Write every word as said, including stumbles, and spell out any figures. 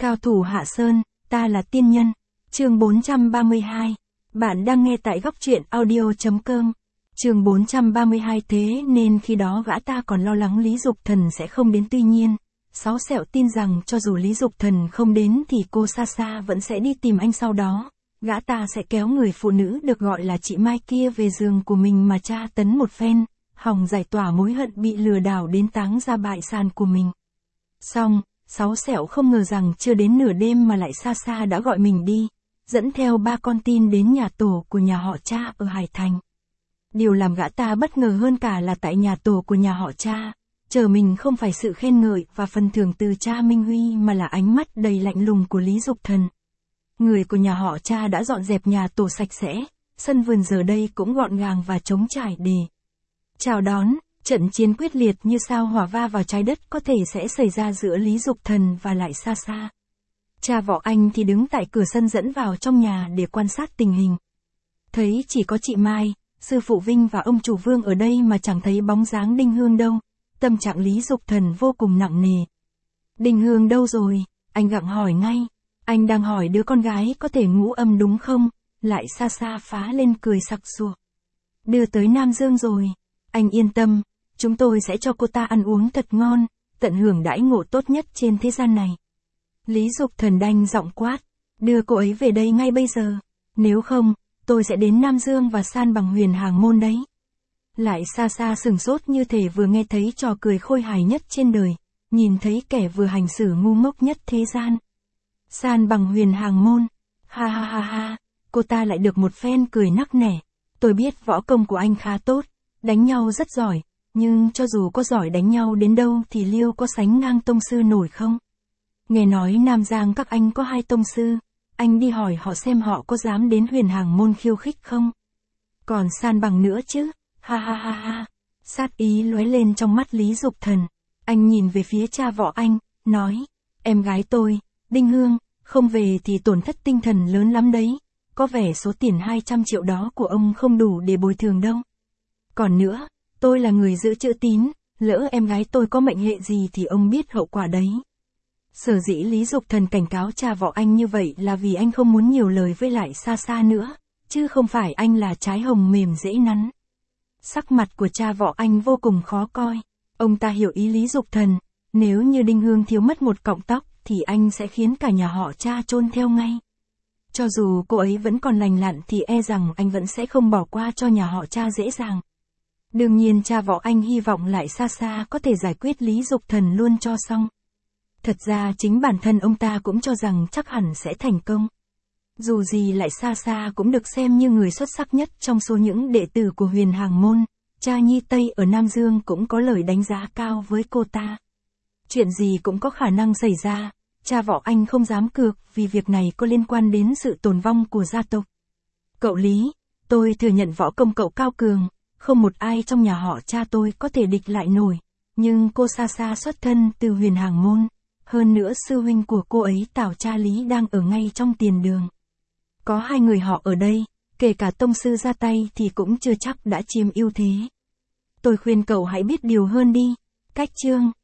Cao thủ Hạ Sơn, ta là tiên nhân. Chương bốn trăm ba mươi hai. Bạn đang nghe tại góc truyện audio chấm com. Chương bốn trăm ba mươi hai. Thế nên khi đó gã ta còn lo lắng Lý Dục Thần sẽ không đến, tuy nhiên, Sáu Sẹo tin rằng cho dù Lý Dục Thần không đến thì cô Sa Sa vẫn sẽ đi tìm anh, sau đó, gã ta sẽ kéo người phụ nữ được gọi là chị Mai kia về giường của mình mà tra tấn một phen, hòng giải tỏa mối hận bị lừa đảo đến táng ra bại sản của mình. Xong, Sáu Sẹo không ngờ rằng chưa đến nửa đêm mà lại Sa Sa đã gọi mình đi, dẫn theo ba con tin đến nhà tổ của nhà họ Cha ở Hải Thành. Điều làm gã ta bất ngờ hơn cả là tại nhà tổ của nhà họ Cha, chờ mình không phải sự khen ngợi và phần thưởng từ cha Minh Huy mà là ánh mắt đầy lạnh lùng của Lý Dục Thần. Người của nhà họ Cha đã dọn dẹp nhà tổ sạch sẽ, sân vườn giờ đây cũng gọn gàng và trống trải để chào đón. Trận chiến quyết liệt như sao hỏa va vào trái đất có thể sẽ xảy ra giữa Lý Dục Thần và lại Sa Sa. Cha Võ Anh thì đứng tại cửa sân dẫn vào trong nhà để quan sát tình hình. Thấy chỉ có chị Mai, sư phụ Vinh và ông chủ Vương ở đây mà chẳng thấy bóng dáng Đinh Hương đâu, tâm trạng Lý Dục Thần vô cùng nặng nề. Đinh Hương đâu rồi? Anh gặng hỏi ngay. Anh đang hỏi đứa con gái có thể ngũ âm đúng không? Lại Sa Sa phá lên cười sặc sụa. Đưa tới Nam Dương rồi. Anh yên tâm, chúng tôi sẽ cho cô ta ăn uống thật ngon, tận hưởng đãi ngộ tốt nhất trên thế gian này. Lý Dục Thần đanh giọng quát, đưa cô ấy về đây ngay bây giờ, nếu không, tôi sẽ đến Nam Dương và san bằng Huyền Hàng Môn đấy. Lại Sa Sa sừng sốt như thể vừa nghe thấy trò cười khôi hài nhất trên đời, nhìn thấy kẻ vừa hành xử ngu ngốc nhất thế gian. San bằng Huyền Hàng Môn, ha ha ha ha, cô ta lại được một phen cười nắc nẻ. Tôi biết võ công của anh khá tốt, đánh nhau rất giỏi, nhưng cho dù có giỏi đánh nhau đến đâu thì liêu có sánh ngang tông sư nổi không? Nghe nói Nam Giang các anh có hai tông sư, anh đi hỏi họ xem họ có dám đến Huyền Hàng Môn khiêu khích không? Còn san bằng nữa chứ, ha ha ha ha. Sát ý lóe lên trong mắt Lý Dục Thần, anh nhìn về phía cha Võ Anh, nói, em gái tôi, Đinh Hương, không về thì tổn thất tinh thần lớn lắm đấy, có vẻ số tiền hai trăm triệu đó của ông không đủ để bồi thường đâu. Còn nữa, tôi là người giữ chữ tín, lỡ em gái tôi có mệnh hệ gì thì ông biết hậu quả đấy. Sở dĩ Lý Dục Thần cảnh cáo cha Võ Anh như vậy là vì anh không muốn nhiều lời với lại Sa Sa nữa, chứ không phải anh là trái hồng mềm dễ nắn. Sắc mặt của cha Võ Anh vô cùng khó coi, ông ta hiểu ý Lý Dục Thần, nếu như Đinh Hương thiếu mất một cọng tóc thì anh sẽ khiến cả nhà họ Cha chôn theo ngay. Cho dù cô ấy vẫn còn lành lặn thì e rằng anh vẫn sẽ không bỏ qua cho nhà họ Cha dễ dàng. Đương nhiên cha Võ Anh hy vọng lại Sa Sa có thể giải quyết Lý Dục Thần luôn cho xong. Thật ra chính bản thân ông ta cũng cho rằng chắc hẳn sẽ thành công. Dù gì lại Sa Sa cũng được xem như người xuất sắc nhất trong số những đệ tử của Huyền Hàng Môn, cha Nhi Tây ở Nam Dương cũng có lời đánh giá cao với cô ta. Chuyện gì cũng có khả năng xảy ra, cha Võ Anh không dám cược vì việc này có liên quan đến sự tồn vong của gia tộc. Cậu Lý, tôi thừa nhận võ công cậu cao cường, không một ai trong nhà họ Cha tôi có thể địch lại nổi, nhưng cô Sa Sa xuất thân từ Huyền Hàng Môn, hơn nữa sư huynh của cô ấy Tào Cha Lý đang ở ngay trong tiền đường. Có hai người họ ở đây, kể cả tông sư ra tay thì cũng chưa chắc đã chiếm ưu thế. Tôi khuyên cậu hãy biết điều hơn đi. Cách chương